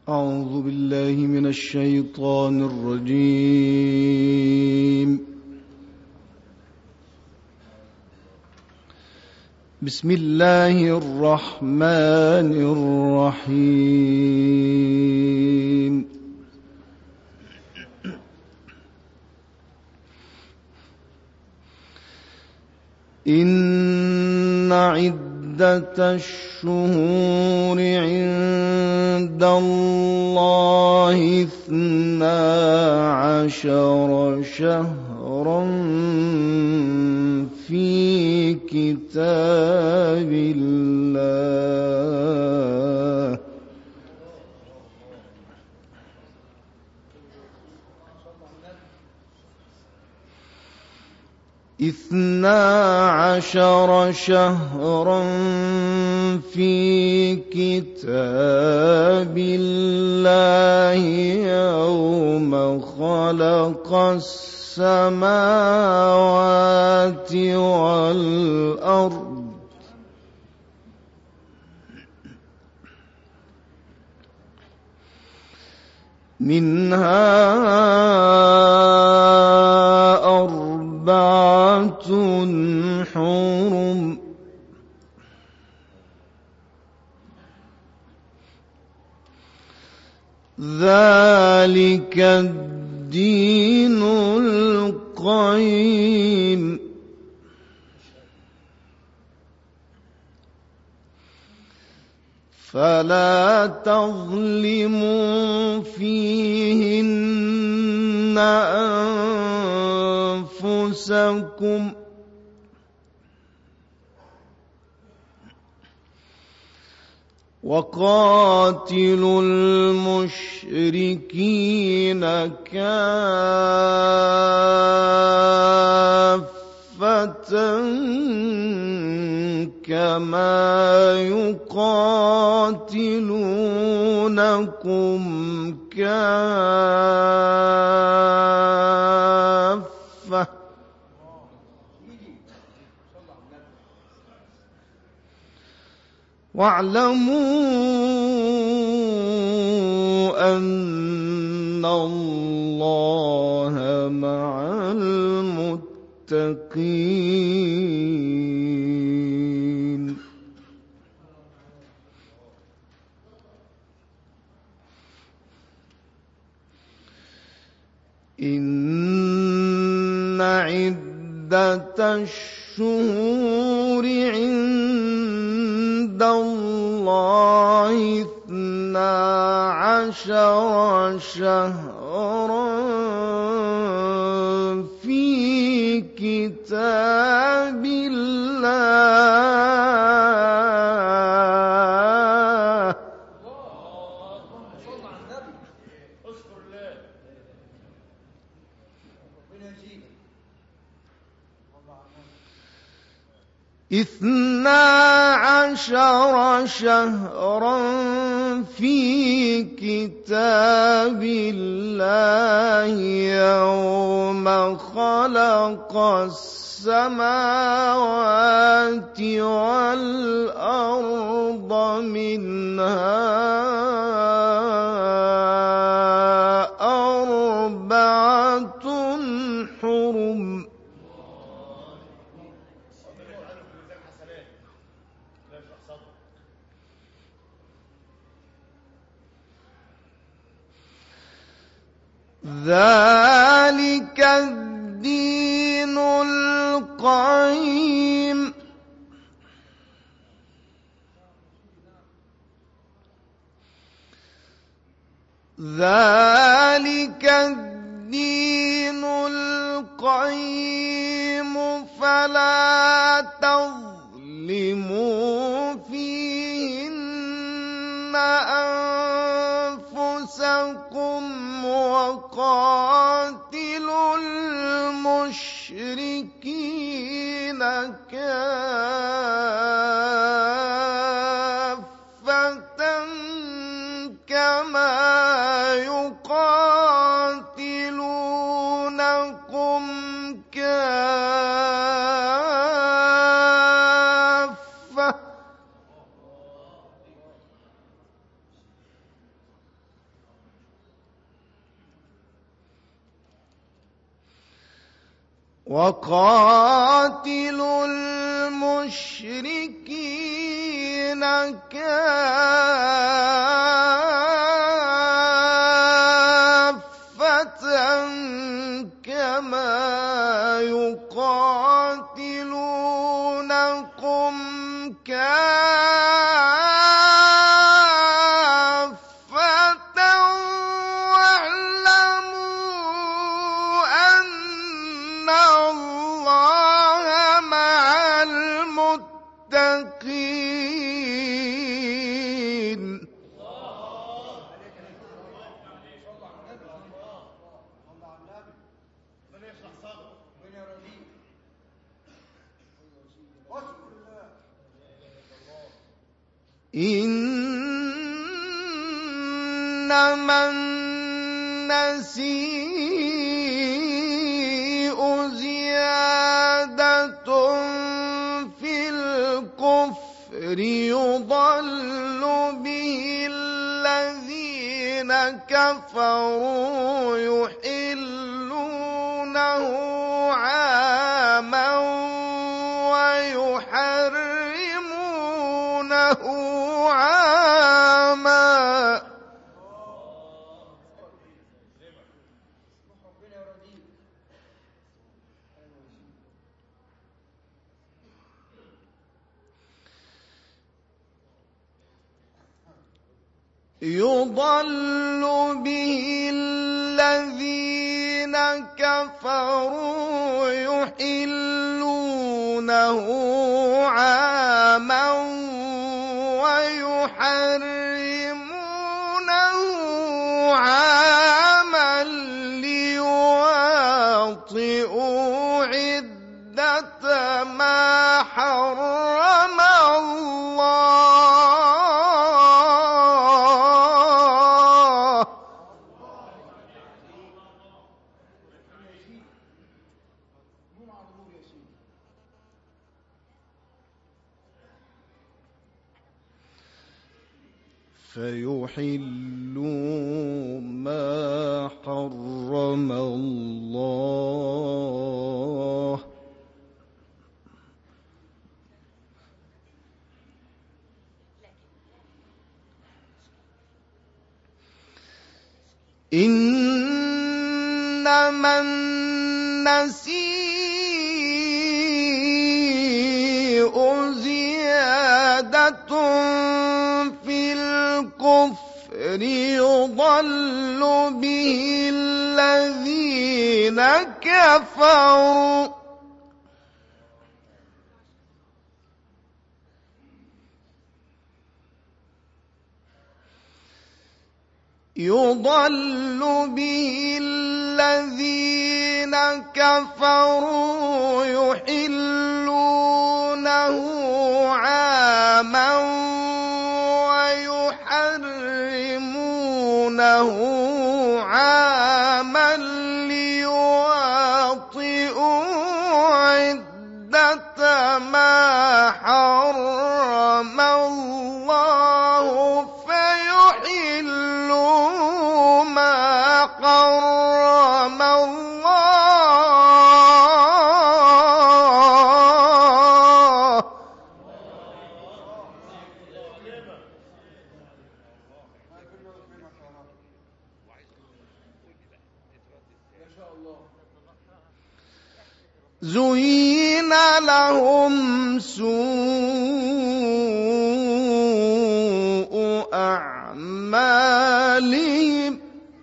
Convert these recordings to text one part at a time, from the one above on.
أعوذ بالله من الشيطان الرجيم. بسم الله الرحمن الرحيم. إن عدة الشهور عند الله 12 شهرا في كتاب الله 12 شهرا في كتاب الله يوم خلق السماوات والأرض منها أربعة حرم ذلك الدين القيم فلا تظلموا فيهن أنفسكم وقاتلوا المشركين كافة كما يقاتلونكم كافة واعلموا أن الله مع المتقين. إن عدة الشهور عند الله 12 شهرا في كتاب الله 12 شهرا في كتاب الله يوم خلق السماوات والأرض منها أربعة حرم ذلك الدين القيم ذلك الدين القيم فلا تظلموا فيهن أنفسكم وقاتلوا المشركين كافة كما يقاتلونكم كافة. 12 شهرا في كتاب الله يوم خلق السماوات والأرض منها أربعة حرم ذلك الدين القيم فلا تظلموا فيهن أنفسكم وقاتلوا المشركين كافة كما يقاتلونكم كافة. 12 شهرا في كتاب الله يوم خلق السماوات والأرض منها أربعة حرم ذلك الدين القيم فلا تظلموا فيهن أنفسكم وقاتلوا المشركين كافة كما يقاتلونكم كافة. وقاتلوا المشركين كافة كما يقاتلونكم كافة واعلموا أن الله مع المتقين. إنما النسيء زيادة في الكفر يضل به الذين كفروا يحلونه عاما ويحرمونه عاما يضل به الذين كفروا يحلونه عاما ويحرمونه عاما ليواطئوا عدة ما حرم الله. فيحلوا ما حرم الله إنما النسيء زيادة في الكفر يضل به الذين كفروا يحلونه عاما ويحرمونه عاما ليواطئوا عدة ما حرم الله فيحلوا ما حرم الله. زين لهم سوء أعمالهم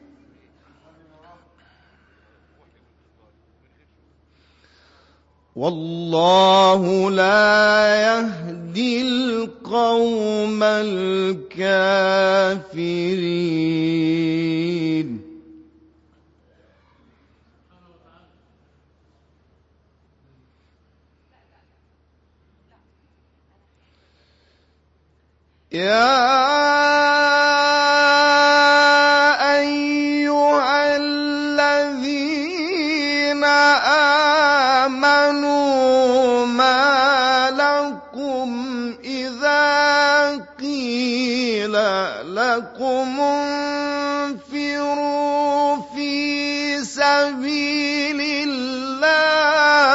والله لا يهدي القوم الكافرين. يا أيها الذين آمنوا ما لكم إذا قيل لكم انفروا في سبيل الله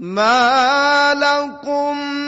ما لكم